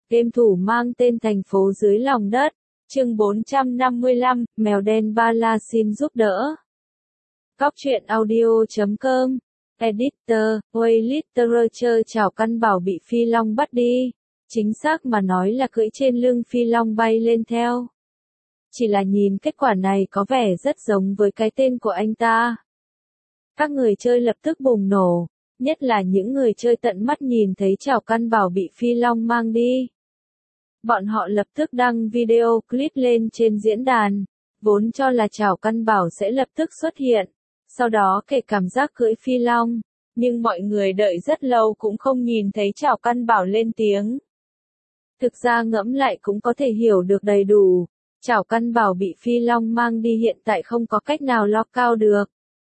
Game thủ mang tên thành phố dưới lòng đất. Chương 455, mèo đen ba la xin giúp đỡ. Góc truyện audio.com. Editor, Way Literature chào căn bảo bị phi long bắt đi. Chính xác mà nói là cưỡi trên lưng phi long bay lên theo. Chỉ là nhìn kết quả này có vẻ rất giống với cái tên của anh ta. Các người chơi lập tức bùng nổ, nhất là những người chơi tận mắt nhìn thấy chào căn bảo bị phi long mang đi. Bọn họ lập tức đăng video clip lên trên diễn đàn, vốn cho là chào căn bảo sẽ lập tức xuất hiện, sau đó kể cảm giác cưỡi phi long, nhưng mọi người đợi rất lâu cũng không nhìn thấy chào căn bảo lên tiếng. Thực ra ngẫm lại cũng có thể hiểu được đầy đủ, chào căn bảo bị phi long mang đi hiện tại không có cách nào lock out được.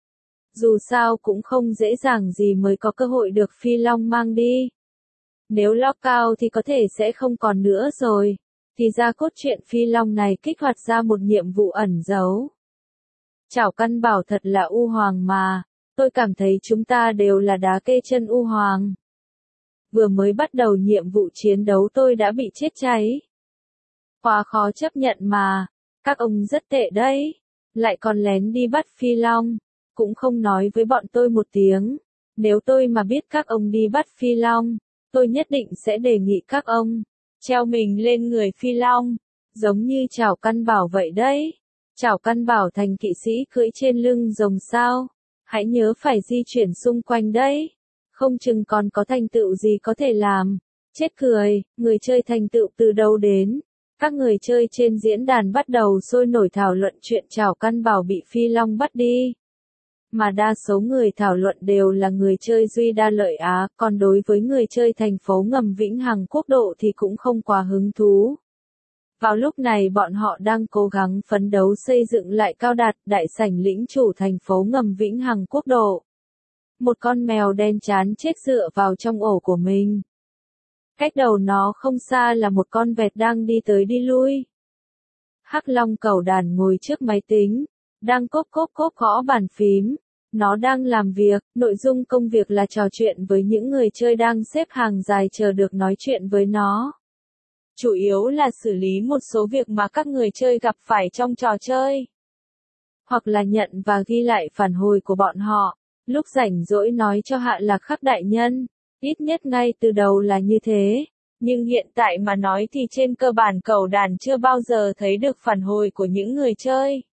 Dù sao cũng không dễ dàng gì mới có cơ hội được phi long mang đi. Nếu lock out thì có thể sẽ không còn nữa rồi. Thì ra cốt truyện phi long này kích hoạt ra một nhiệm vụ ẩn giấu. Chào căn bảo thật là U Hoàng mà, tôi cảm thấy chúng ta đều là đá kê chân U Hoàng. Vừa mới bắt đầu nhiệm vụ chiến đấu tôi đã bị chết cháy. Quá khó chấp nhận mà, các ông rất tệ đấy, lại còn lén đi bắt phi long, cũng không nói với bọn tôi một tiếng. Nếu tôi mà biết các ông đi bắt phi long, tôi nhất định sẽ đề nghị các ông treo mình lên người phi long, giống như chào căn bảo vậy đấy. Chào căn bảo thành kỵ sĩ cưỡi trên lưng rồng sao, hãy nhớ phải di chuyển xung quanh đấy, không chừng còn có thành tựu gì có thể làm. Chết cười, người chơi thành tựu từ đâu đến? Các người chơi trên diễn đàn bắt đầu sôi nổi thảo luận chuyện chào căn bảo bị phi long bắt đi. Mà đa số người thảo luận đều là người chơi Duy Đa Lợi Á, còn đối với người chơi thành phố ngầm Vĩnh Hằng Quốc độ thì cũng không quá hứng thú. Vào lúc này bọn họ đang cố gắng phấn đấu xây dựng lại Cao Đạt, đại sảnh lĩnh chủ thành phố ngầm Vĩnh Hằng Quốc độ. Một con mèo đen chán chết dựa vào trong ổ của mình. Cách đầu nó không xa là một con vẹt đang đi tới đi lui. Hắc Long Cẩu Đàn ngồi trước máy tính, đang cốp gõ bàn phím. Nó đang làm việc, nội dung công việc là trò chuyện với những người chơi đang xếp hàng dài chờ được nói chuyện với nó. Chủ yếu là xử lý một số việc mà các người chơi gặp phải trong trò chơi. Hoặc là nhận và ghi lại phản hồi của bọn họ, lúc rảnh rỗi nói cho Hạ Lạc Khắc đại nhân. Ít nhất ngay từ đầu là như thế. Nhưng hiện tại mà nói thì trên cơ bản Cẩu Đàn chưa bao giờ thấy được phản hồi của những người chơi.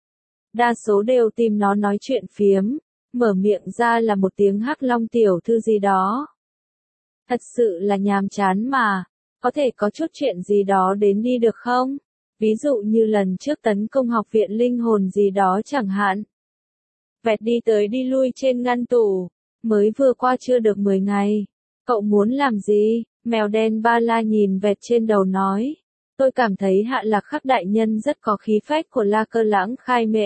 Đa số đều tìm nó nói chuyện phiếm, mở miệng ra là một tiếng Hắc Long tiểu thư gì đó. Thật sự là nhàm chán mà, có thể có chút chuyện gì đó đến đi được không? Ví dụ như lần trước tấn công học viện linh hồn gì đó chẳng hạn. Vẹt đi tới đi lui trên ngăn tủ, mới vừa qua chưa được 10 ngày. Cậu muốn làm gì? Mèo đen ba la nhìn vẹt trên đầu nói. Tôi cảm thấy Hạ Lạc Khắc đại nhân rất có khí phách của La Cơ Lãng Khai Mễ.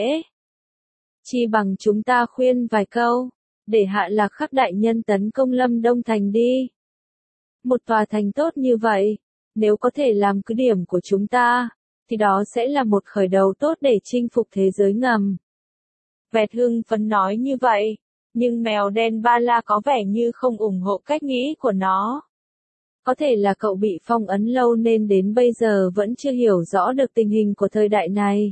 Chi bằng chúng ta khuyên vài câu, để Hạ Lạc Khắc đại nhân tấn công Lâm Đông Thành đi. Một tòa thành tốt như vậy, nếu có thể làm cứ điểm của chúng ta, thì đó sẽ là một khởi đầu tốt để chinh phục thế giới ngầm. Vẹt hưng phấn nói như vậy, nhưng mèo đen ba la có vẻ như không ủng hộ cách nghĩ của nó. Có thể là cậu bị phong ấn lâu nên đến bây giờ vẫn chưa hiểu rõ được tình hình của thời đại này.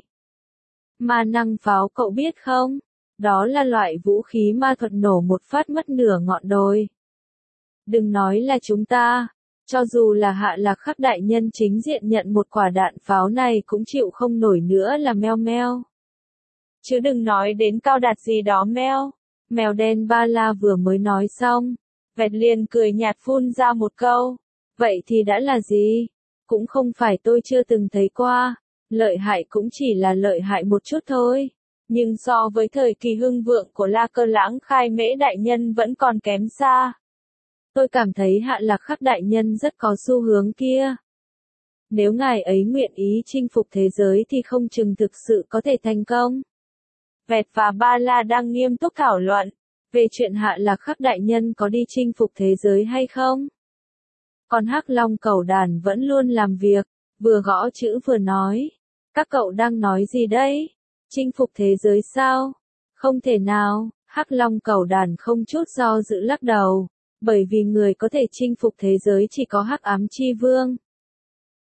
Ma năng pháo cậu biết không? Đó là loại vũ khí ma thuật nổ một phát mất nửa ngọn đồi. Đừng nói là chúng ta, cho dù là Hạ Lạc Khắc đại nhân chính diện nhận một quả đạn pháo này cũng chịu không nổi nữa là meo meo. Chứ đừng nói đến Cao Đạt gì đó meo. Mèo đen ba la vừa mới nói xong, vẹt liền cười nhạt phun ra một câu. Vậy thì đã là gì? Cũng không phải tôi chưa từng thấy qua, lợi hại cũng chỉ là lợi hại một chút thôi. Nhưng so với thời kỳ hưng vượng của La Cơ Lãng Khai Mễ đại nhân vẫn còn kém xa. Tôi cảm thấy Hạ Lạc Khắc đại nhân rất có xu hướng kia. Nếu ngài ấy nguyện ý chinh phục thế giới thì không chừng thực sự có thể thành công. Vẹt và ba la đang nghiêm túc thảo luận về chuyện Hạ Lạc Khắc đại nhân có đi chinh phục thế giới hay không. Còn Hắc Long Cẩu Đàn vẫn luôn làm việc, vừa gõ chữ vừa nói. Các cậu đang nói gì đấy? Chinh phục thế giới sao? Không thể nào, Hắc Long Cẩu Đàn không chút do dự lắc đầu. Bởi vì người có thể chinh phục thế giới chỉ có Hắc Ám Chi Vương.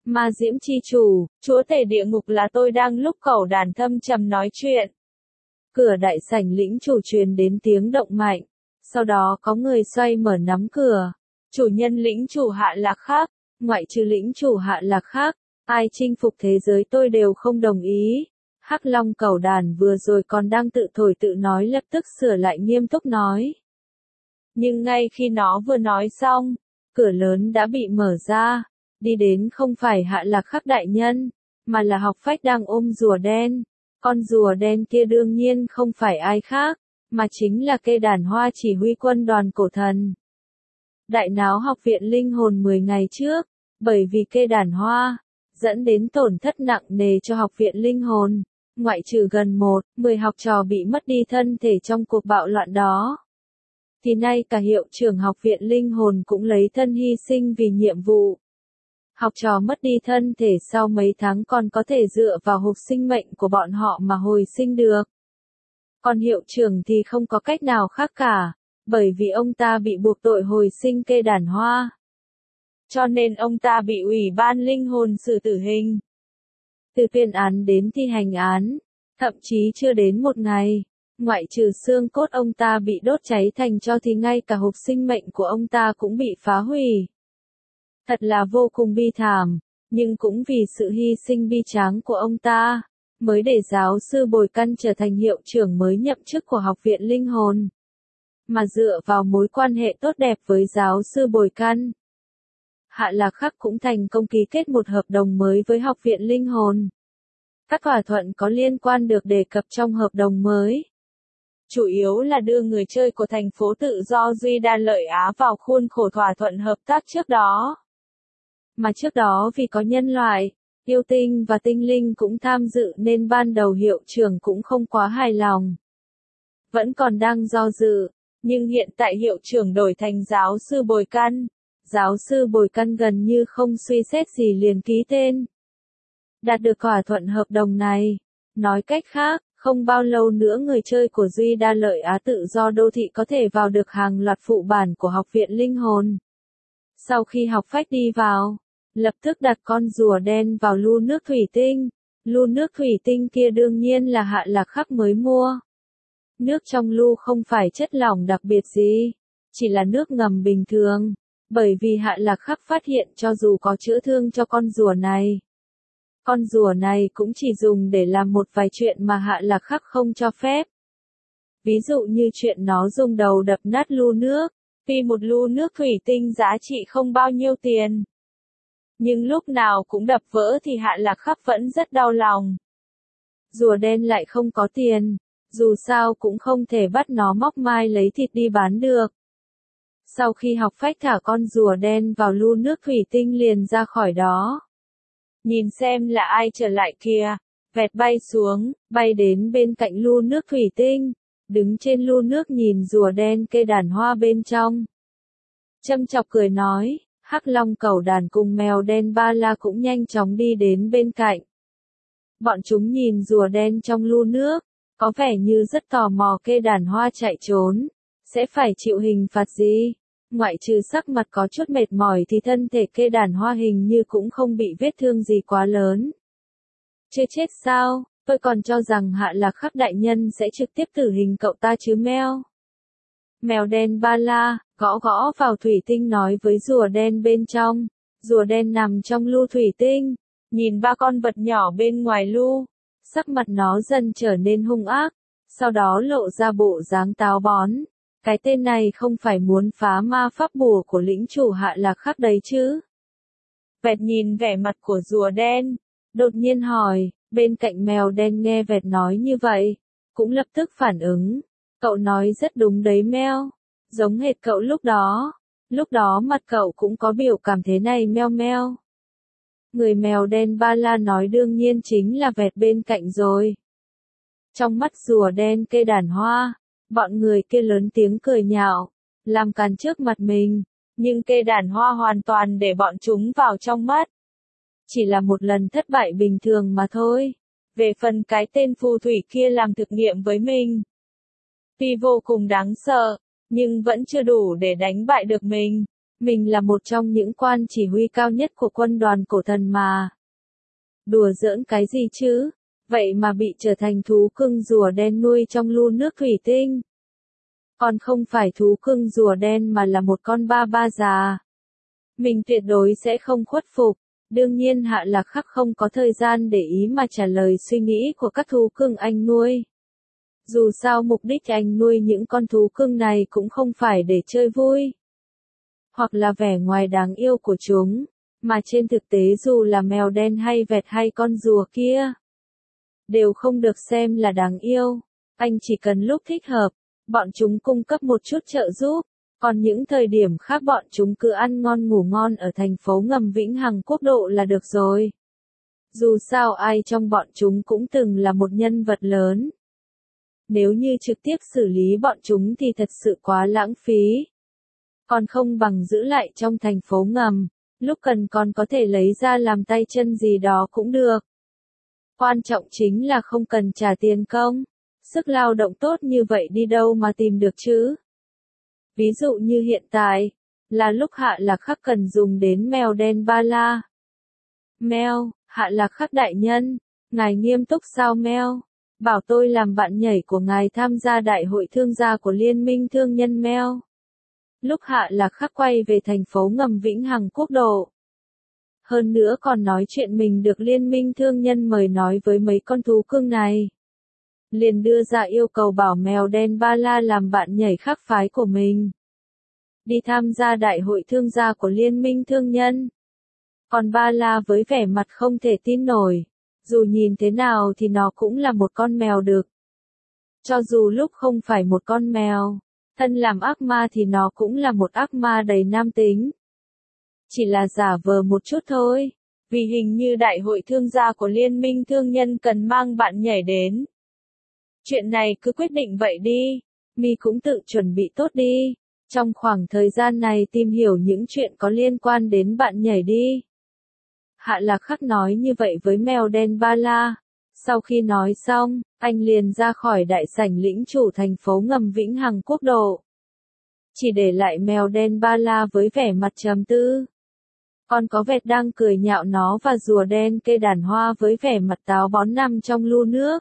Ma diễm chi chủ, chúa tể địa ngục là tôi đang lúc cẩu đàn thâm trầm nói chuyện. Cửa đại sảnh lĩnh chủ truyền đến tiếng động mạnh. Sau đó có người xoay mở nắm cửa. Chủ nhân lĩnh chủ Hạ Lạc Khác, ngoại trừ lĩnh chủ Hạ Lạc Khác, ai chinh phục thế giới tôi đều không đồng ý. Hắc Long cẩu đàn vừa rồi còn đang tự thổi tự nói lập tức sửa lại nghiêm túc nói. Nhưng ngay khi nó vừa nói xong, cửa lớn đã bị mở ra. Đi đến không phải Hạ Lạc Khắc đại nhân, mà là Học Phách đang ôm rùa đen. Con rùa đen kia đương nhiên không phải ai khác, mà chính là cây đàn hoa chỉ huy quân đoàn cổ thần. Đại náo học viện linh hồn 10 ngày trước, bởi vì cây đàn hoa, dẫn đến tổn thất nặng nề cho học viện linh hồn, ngoại trừ gần 10 học trò bị mất đi thân thể trong cuộc bạo loạn đó. Thì nay cả hiệu trưởng học viện linh hồn cũng lấy thân hy sinh vì nhiệm vụ. Học trò mất đi thân thể sau mấy tháng còn có thể dựa vào hộp sinh mệnh của bọn họ mà hồi sinh được. Còn hiệu trưởng thì không có cách nào khác cả, bởi vì ông ta bị buộc tội hồi sinh cây đàn hoa. Cho nên ông ta bị ủy ban linh hồn xử tử hình. Từ tuyên án đến thi hành án, thậm chí chưa đến một ngày, ngoại trừ xương cốt ông ta bị đốt cháy thành tro thì ngay cả hộp sinh mệnh của ông ta cũng bị phá hủy. Thật là vô cùng bi thảm, nhưng cũng vì sự hy sinh bi tráng của ông ta, mới để giáo sư Bồi Căn trở thành hiệu trưởng mới nhậm chức của học viện linh hồn. Mà dựa vào mối quan hệ tốt đẹp với giáo sư Bồi Căn, Hạ Lạc Khắc cũng thành công ký kết một hợp đồng mới với học viện linh hồn. Các thỏa thuận có liên quan được đề cập trong hợp đồng mới. Chủ yếu là đưa người chơi của thành phố tự do Duy Đa Lợi Á vào khuôn khổ thỏa thuận hợp tác trước đó. Mà trước đó vì có nhân loại, yêu tinh và tinh linh cũng tham dự nên ban đầu hiệu trưởng cũng không quá hài lòng. Vẫn còn đang do dự, nhưng hiện tại hiệu trưởng đổi thành giáo sư Bồi Căn. Giáo sư Bồi Căn gần như không suy xét gì liền ký tên. Đạt được thỏa thuận hợp đồng này. Nói cách khác, không bao lâu nữa người chơi của Duy Đa Lợi Á tự do đô thị có thể vào được hàng loạt phụ bản của học viện linh hồn. Sau khi Học Phách đi vào, lập tức đặt con rùa đen vào lu nước thủy tinh. Lu nước thủy tinh kia đương nhiên là Hạ Lạc Khắc mới mua. Nước trong lu không phải chất lỏng đặc biệt gì, chỉ là nước ngầm bình thường, bởi vì Hạ Lạc Khắc phát hiện cho dù có chữa thương cho con rùa này. Con rùa này cũng chỉ dùng để làm một vài chuyện mà Hạ Lạc Khắc không cho phép. Ví dụ như chuyện nó dùng đầu đập nát lu nước, vì một lu nước thủy tinh giá trị không bao nhiêu tiền. Nhưng lúc nào cũng đập vỡ thì Hạ Lạc Khắc vẫn rất đau lòng. Rùa đen lại không có tiền, dù sao cũng không thể bắt nó móc mai lấy thịt đi bán được. Sau khi Học Phách thả con rùa đen vào lu nước thủy tinh liền ra khỏi đó. Nhìn xem là ai trở lại kìa, vẹt bay xuống, bay đến bên cạnh lu nước thủy tinh, đứng trên lu nước nhìn rùa đen cây đàn hoa bên trong. Châm chọc cười nói, Hắc Long cẩu đàn cùng mèo đen Ba La cũng nhanh chóng đi đến bên cạnh. Bọn chúng nhìn rùa đen trong lu nước, có vẻ như rất tò mò cây đàn hoa chạy trốn, sẽ phải chịu hình phạt gì. Ngoại trừ sắc mặt có chút mệt mỏi thì thân thể cây đàn hoa hình như cũng không bị vết thương gì quá lớn. Chưa chết sao, tôi còn cho rằng Hạ Lạc Khắc đại nhân sẽ trực tiếp tử hình cậu ta chứ meo. Mèo đen Ba La, gõ gõ vào thủy tinh nói với rùa đen bên trong. Rùa đen nằm trong lu thủy tinh, nhìn ba con vật nhỏ bên ngoài lu. Sắc mặt nó dần trở nên hung ác, sau đó lộ ra bộ dáng táo bón. Cái tên này không phải muốn phá ma pháp bùa của lĩnh chủ Hạ Lạc Khắc đấy chứ. Vẹt nhìn vẻ mặt của rùa đen, đột nhiên hỏi, bên cạnh mèo đen nghe vẹt nói như vậy, cũng lập tức phản ứng. Cậu nói rất đúng đấy meo, giống hệt cậu lúc đó mặt cậu cũng có biểu cảm thế này meo meo. Người mèo đen Ba La nói đương nhiên chính là vẹt bên cạnh rồi. Trong mắt rùa đen cây đàn hoa, bọn người kia lớn tiếng cười nhạo, làm càn trước mặt mình, nhưng cây đàn hoa hoàn toàn để bọn chúng vào trong mắt. Chỉ là một lần thất bại bình thường mà thôi. Về phần cái tên phù thủy kia làm thực nghiệm với mình, tuy vô cùng đáng sợ, nhưng vẫn chưa đủ để đánh bại được mình. Mình là một trong những quan chỉ huy cao nhất của quân đoàn cổ thần mà. Đùa giỡn cái gì chứ? Vậy mà bị trở thành thú cưng rùa đen nuôi trong lu nước thủy tinh. Còn không phải thú cưng rùa đen mà là một con ba ba già. Mình tuyệt đối sẽ không khuất phục. Đương nhiên Hạ Lạc Khắc không có thời gian để ý mà trả lời suy nghĩ của các thú cưng anh nuôi. Dù sao mục đích anh nuôi những con thú cưng này cũng không phải để chơi vui, hoặc là vẻ ngoài đáng yêu của chúng, mà trên thực tế dù là mèo đen hay vẹt hay con rùa kia, đều không được xem là đáng yêu. Anh chỉ cần lúc thích hợp, bọn chúng cung cấp một chút trợ giúp, còn những thời điểm khác bọn chúng cứ ăn ngon ngủ ngon ở thành phố ngầm Vĩnh Hằng Quốc độ là được rồi. Dù sao ai trong bọn chúng cũng từng là một nhân vật lớn. Nếu như trực tiếp xử lý bọn chúng thì thật sự quá lãng phí. Còn không bằng giữ lại trong thành phố ngầm, lúc cần còn có thể lấy ra làm tay chân gì đó cũng được. Quan trọng chính là không cần trả tiền công. Sức lao động tốt như vậy đi đâu mà tìm được chứ? Ví dụ như hiện tại, là lúc Hạ Lạc Khắc cần dùng đến mèo đen ba la. Mèo, Hạ Lạc Khắc đại nhân, ngài nghiêm túc sao mèo? Bảo tôi làm bạn nhảy của ngài tham gia đại hội thương gia của Liên minh Thương nhân mèo. Lúc Hạ Lạc Khắc quay về thành phố ngầm Vĩnh Hằng Quốc độ. Hơn nữa còn nói chuyện mình được Liên minh Thương nhân mời nói với mấy con thú cưng này. Liền đưa ra yêu cầu bảo mèo đen ba la làm bạn nhảy khác phái của mình. Đi tham gia đại hội thương gia của Liên minh Thương nhân. Còn ba la với vẻ mặt không thể tin nổi. Dù nhìn thế nào thì nó cũng là một con mèo đực. Cho dù lúc không phải một con mèo, thân làm ác ma thì nó cũng là một ác ma đầy nam tính. Chỉ là giả vờ một chút thôi, vì hình như đại hội thương gia của Liên minh Thương nhân cần mang bạn nhảy đến. Chuyện này cứ quyết định vậy đi, mi cũng tự chuẩn bị tốt đi. Trong khoảng thời gian này tìm hiểu những chuyện có liên quan đến bạn nhảy đi. Hạ Lạc Khắc nói như vậy với mèo đen ba la. Sau khi nói xong, anh liền ra khỏi đại sảnh lĩnh chủ thành phố ngầm Vĩnh Hằng Quốc độ. Chỉ để lại mèo đen ba la với vẻ mặt trầm tư. Còn có vẹt đang cười nhạo nó và rùa đen cây đàn hoa với vẻ mặt táo bón nằm trong lu nước.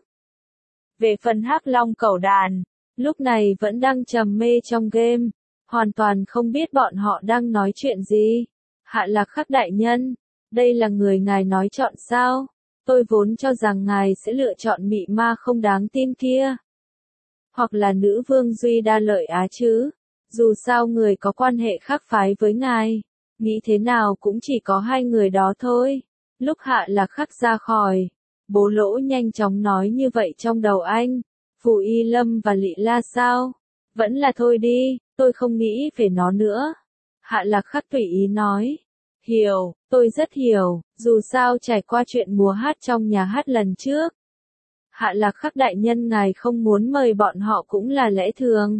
Về phần Hắc Long cẩu đàn, lúc này vẫn đang trầm mê trong game, hoàn toàn không biết bọn họ đang nói chuyện gì. Hạ Lạc Khắc đại nhân, đây là người ngài nói chọn sao? Tôi vốn cho rằng ngài sẽ lựa chọn mị ma không đáng tin kia. Hoặc là nữ vương Duy Đa Lợi Á chứ. Dù sao người có quan hệ khác phái với ngài, nghĩ thế nào cũng chỉ có hai người đó thôi. Lúc Hạ Lạc Khắc ra khỏi, Bố Lỗ nhanh chóng nói như vậy trong đầu anh. Phù Y Lâm và Lị La sao? Vẫn là thôi đi, tôi không nghĩ về nó nữa. Hạ Lạc Khắc tùy ý nói. Hiểu, tôi rất hiểu, dù sao trải qua chuyện mùa hát trong nhà hát lần trước. Hạ Lạc Khắc đại nhân ngài không muốn mời bọn họ cũng là lẽ thường.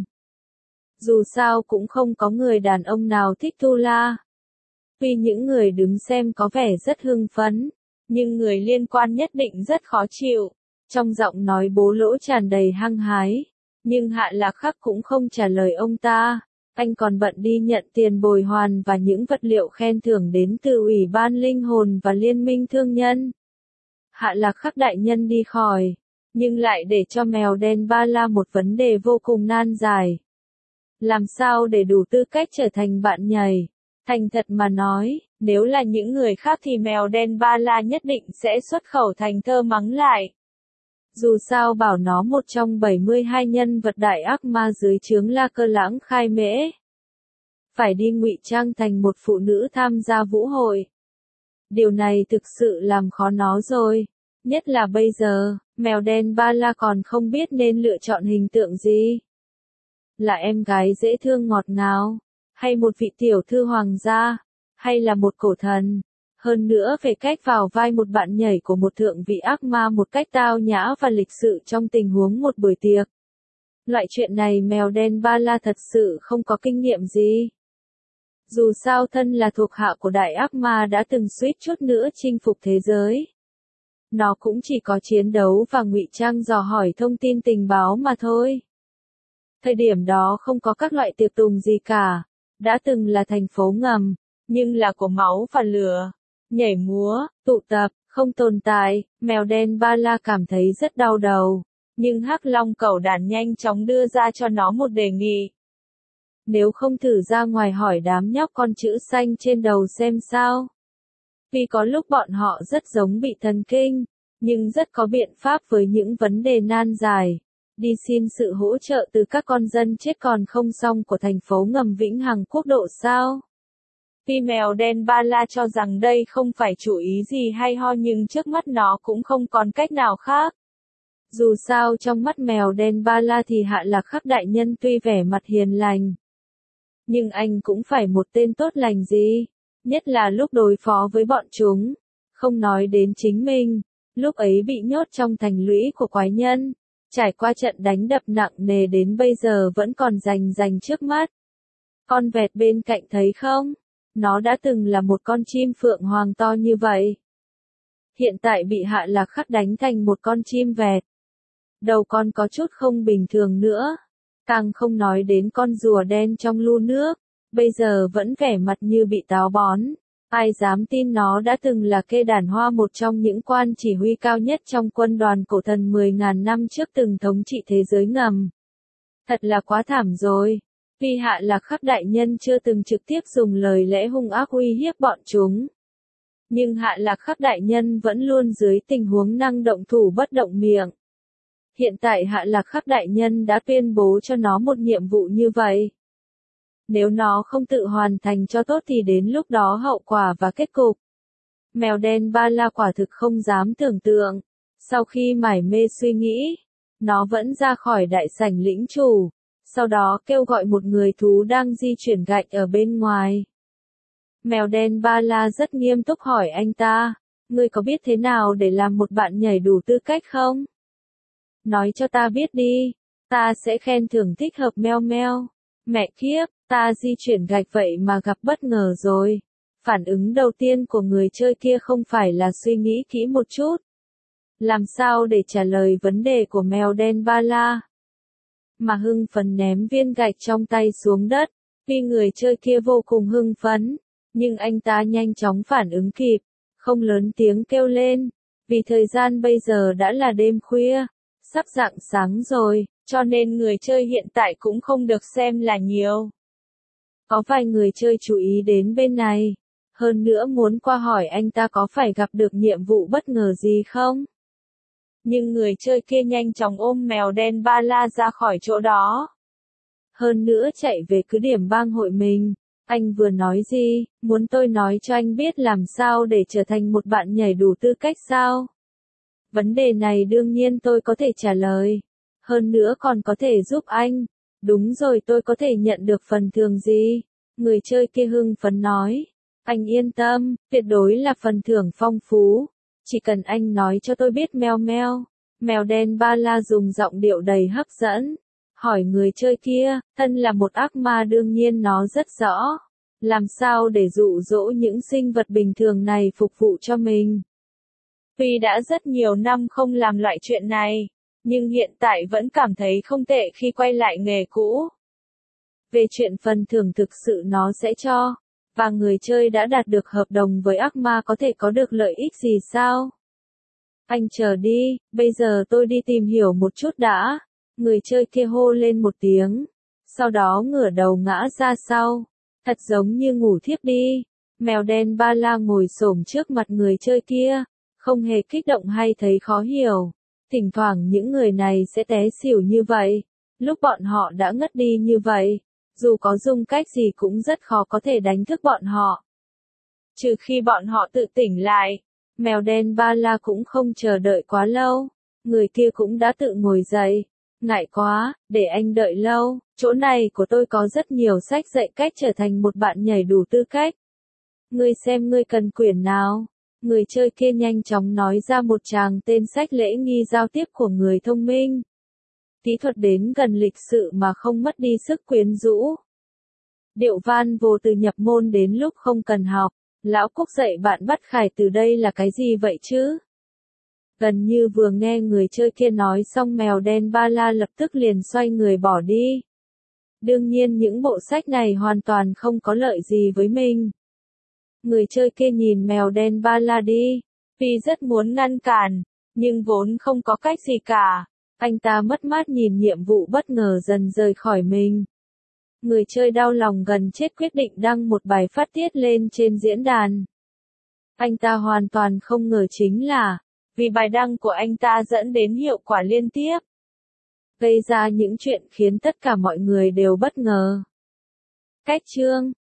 Dù sao cũng không có người đàn ông nào thích Thu La. Tuy những người đứng xem có vẻ rất hưng phấn, nhưng người liên quan nhất định rất khó chịu. Trong giọng nói Bố Lỗ tràn đầy hăng hái, nhưng Hạ Lạc Khắc cũng không trả lời ông ta. Anh còn bận đi nhận tiền bồi hoàn và những vật liệu khen thưởng đến từ Ủy ban Linh hồn và Liên minh Thương nhân. Hạ Lạc Khắc đại nhân đi khỏi, nhưng lại để cho mèo đen ba la một vấn đề vô cùng nan giải. Làm sao để đủ tư cách trở thành bạn nhảy? Thành thật mà nói, nếu là những người khác thì mèo đen ba la nhất định sẽ xuất khẩu thành thơ mắng lại. Dù sao bảo nó một trong 72 nhân vật đại ác ma dưới trướng La Cơ Lãng Khai Mễ. Phải đi ngụy trang thành một phụ nữ tham gia vũ hội. Điều này thực sự làm khó nó rồi. Nhất là bây giờ, mèo đen ba la còn không biết nên lựa chọn hình tượng gì. Là em gái dễ thương ngọt ngào, hay một vị tiểu thư hoàng gia, hay là một cổ thần. Hơn nữa về cách vào vai một bạn nhảy của một thượng vị ác ma một cách tao nhã và lịch sự trong tình huống một buổi tiệc. Loại chuyện này mèo đen ba la thật sự không có kinh nghiệm gì. Dù sao thân là thuộc hạ của đại ác ma đã từng suýt chút nữa chinh phục thế giới. Nó cũng chỉ có chiến đấu và ngụy trang dò hỏi thông tin tình báo mà thôi. Thời điểm đó không có các loại tiệc tùng gì cả. đã từng là thành phố ngầm, nhưng là của máu và lửa, nhảy múa, tụ tập, không tồn tại. Mèo đen ba la cảm thấy rất đau đầu, nhưng Hắc Long Cẩu Đản nhanh chóng đưa ra cho nó một đề nghị. Nếu không thử ra ngoài hỏi đám nhóc con chữ xanh trên đầu xem sao. Vì có lúc bọn họ rất giống bị thần kinh, nhưng rất có biện pháp với những vấn đề nan giải. Đi xin sự hỗ trợ từ các con dân chết còn không xong của thành phố ngầm Vĩnh Hằng Quốc độ sao? Vì mèo đen ba la cho rằng đây không phải chủ ý gì hay ho nhưng trước mắt nó cũng không còn cách nào khác. Dù sao trong mắt mèo đen ba la thì Hạ Lạc Khắc đại nhân tuy vẻ mặt hiền lành, nhưng anh cũng phải một tên tốt lành gì, nhất là lúc đối phó với bọn chúng. Không nói đến chính mình, lúc ấy bị nhốt trong thành lũy của quái nhân, trải qua trận đánh đập nặng nề đến bây giờ vẫn còn rành trước mắt. Con vẹt bên cạnh thấy không? Nó đã từng là một con chim phượng hoàng to như vậy. Hiện tại bị Hạ Lạc Khắc đánh thành một con chim vẹt. Đầu con có chút không bình thường nữa. Càng không nói đến con rùa đen trong lu nước, bây giờ vẫn vẻ mặt như bị táo bón. Ai dám tin nó đã từng là Kê Đản Hoa, một trong những quan chỉ huy cao nhất trong quân đoàn cổ thần 10.000 năm trước từng thống trị thế giới ngầm. Thật là quá thảm rồi. Vì Hạ Lạc Khắc đại nhân chưa từng trực tiếp dùng lời lẽ hung ác uy hiếp bọn chúng. Nhưng Hạ Lạc Khắc đại nhân vẫn luôn dưới tình huống năng động thủ bất động miệng. Hiện tại Hạ Lạc Khắc đại nhân đã tuyên bố cho nó một nhiệm vụ như vậy. Nếu nó không tự hoàn thành cho tốt thì đến lúc đó hậu quả và kết cục. Mèo đen ba la quả thực không dám tưởng tượng. Sau khi mải mê suy nghĩ, nó vẫn ra khỏi đại sảnh lĩnh chủ. Sau đó kêu gọi một người thú đang di chuyển gạch ở bên ngoài. Mèo đen ba la rất nghiêm túc hỏi anh ta, ngươi có biết thế nào để làm một bạn nhảy đủ tư cách không? Nói cho ta biết đi, ta sẽ khen thưởng thích hợp. Meo meo. Mẹ kiếp, ta di chuyển gạch vậy mà gặp bất ngờ rồi. Phản ứng đầu tiên của người chơi kia không phải là suy nghĩ kỹ một chút. Làm sao để trả lời vấn đề của mèo đen ba la? Mà hưng phấn ném viên gạch trong tay xuống đất, vì người chơi kia vô cùng hưng phấn, nhưng anh ta nhanh chóng phản ứng kịp, không lớn tiếng kêu lên, vì thời gian bây giờ đã là đêm khuya, sắp rạng sáng rồi, cho nên người chơi hiện tại cũng không được xem là nhiều. Có vài người chơi chú ý đến bên này, hơn nữa muốn qua hỏi anh ta có phải gặp được nhiệm vụ bất ngờ gì không? Nhưng người chơi kia nhanh chóng ôm mèo đen ba la ra khỏi chỗ đó. Hơn nữa chạy về cứ điểm bang hội mình. Anh vừa nói gì, muốn tôi nói cho anh biết làm sao để trở thành một bạn nhảy đủ tư cách sao? Vấn đề này đương nhiên tôi có thể trả lời. Hơn nữa còn có thể giúp anh. Đúng rồi, tôi có thể nhận được phần thưởng gì? Người chơi kia hưng phấn nói. Anh yên tâm, tuyệt đối là phần thưởng phong phú. Chỉ cần anh nói cho tôi biết. Meo meo. Mèo đen ba la dùng giọng điệu đầy hấp dẫn. Hỏi người chơi kia, thân là một ác ma đương nhiên nó rất rõ. Làm sao để dụ dỗ những sinh vật bình thường này phục vụ cho mình. Tuy đã rất nhiều năm không làm loại chuyện này, nhưng hiện tại vẫn cảm thấy không tệ khi quay lại nghề cũ. Về chuyện phần thưởng thực sự nó sẽ cho, và người chơi đã đạt được hợp đồng với ác ma có thể có được lợi ích gì sao? Anh chờ đi, bây giờ tôi đi tìm hiểu một chút đã. Người chơi kia hô lên một tiếng, sau đó ngửa đầu ngã ra sau, thật giống như ngủ thiếp đi. Mèo đen ba la ngồi xổm trước mặt người chơi kia, không hề kích động hay thấy khó hiểu. Thỉnh thoảng những người này sẽ té xỉu như vậy, lúc bọn họ đã ngất đi như vậy, dù có dùng cách gì cũng rất khó có thể đánh thức bọn họ. Trừ khi bọn họ tự tỉnh lại. Mèo đen ba la cũng không chờ đợi quá lâu, người kia cũng đã tự ngồi dậy. Ngại quá, để anh đợi lâu, chỗ này của tôi có rất nhiều sách dạy cách trở thành một bạn nhảy đủ tư cách. Ngươi xem ngươi cần quyển nào? Người chơi kia nhanh chóng nói ra một tràng tên sách lễ nghi giao tiếp của người thông minh. Kỹ thuật đến gần lịch sự mà không mất đi sức quyến rũ. Điệu van vô từ nhập môn đến lúc không cần học. Lão Cúc dạy bạn bắt khải từ đây là cái gì vậy chứ? Gần như vừa nghe người chơi kia nói xong mèo đen ba la lập tức liền xoay người bỏ đi. Đương nhiên những bộ sách này hoàn toàn không có lợi gì với mình. Người chơi kia nhìn mèo đen ba la đi. Vì rất muốn ngăn cản, nhưng vốn không có cách gì cả. Anh ta mất mát nhìn nhiệm vụ bất ngờ dần rời khỏi mình. Người chơi đau lòng gần chết quyết định đăng một bài phát tiết lên trên diễn đàn. Anh ta hoàn toàn không ngờ chính là, vì bài đăng của anh ta dẫn đến hiệu quả liên tiếp, gây ra những chuyện khiến tất cả mọi người đều bất ngờ. Cách chương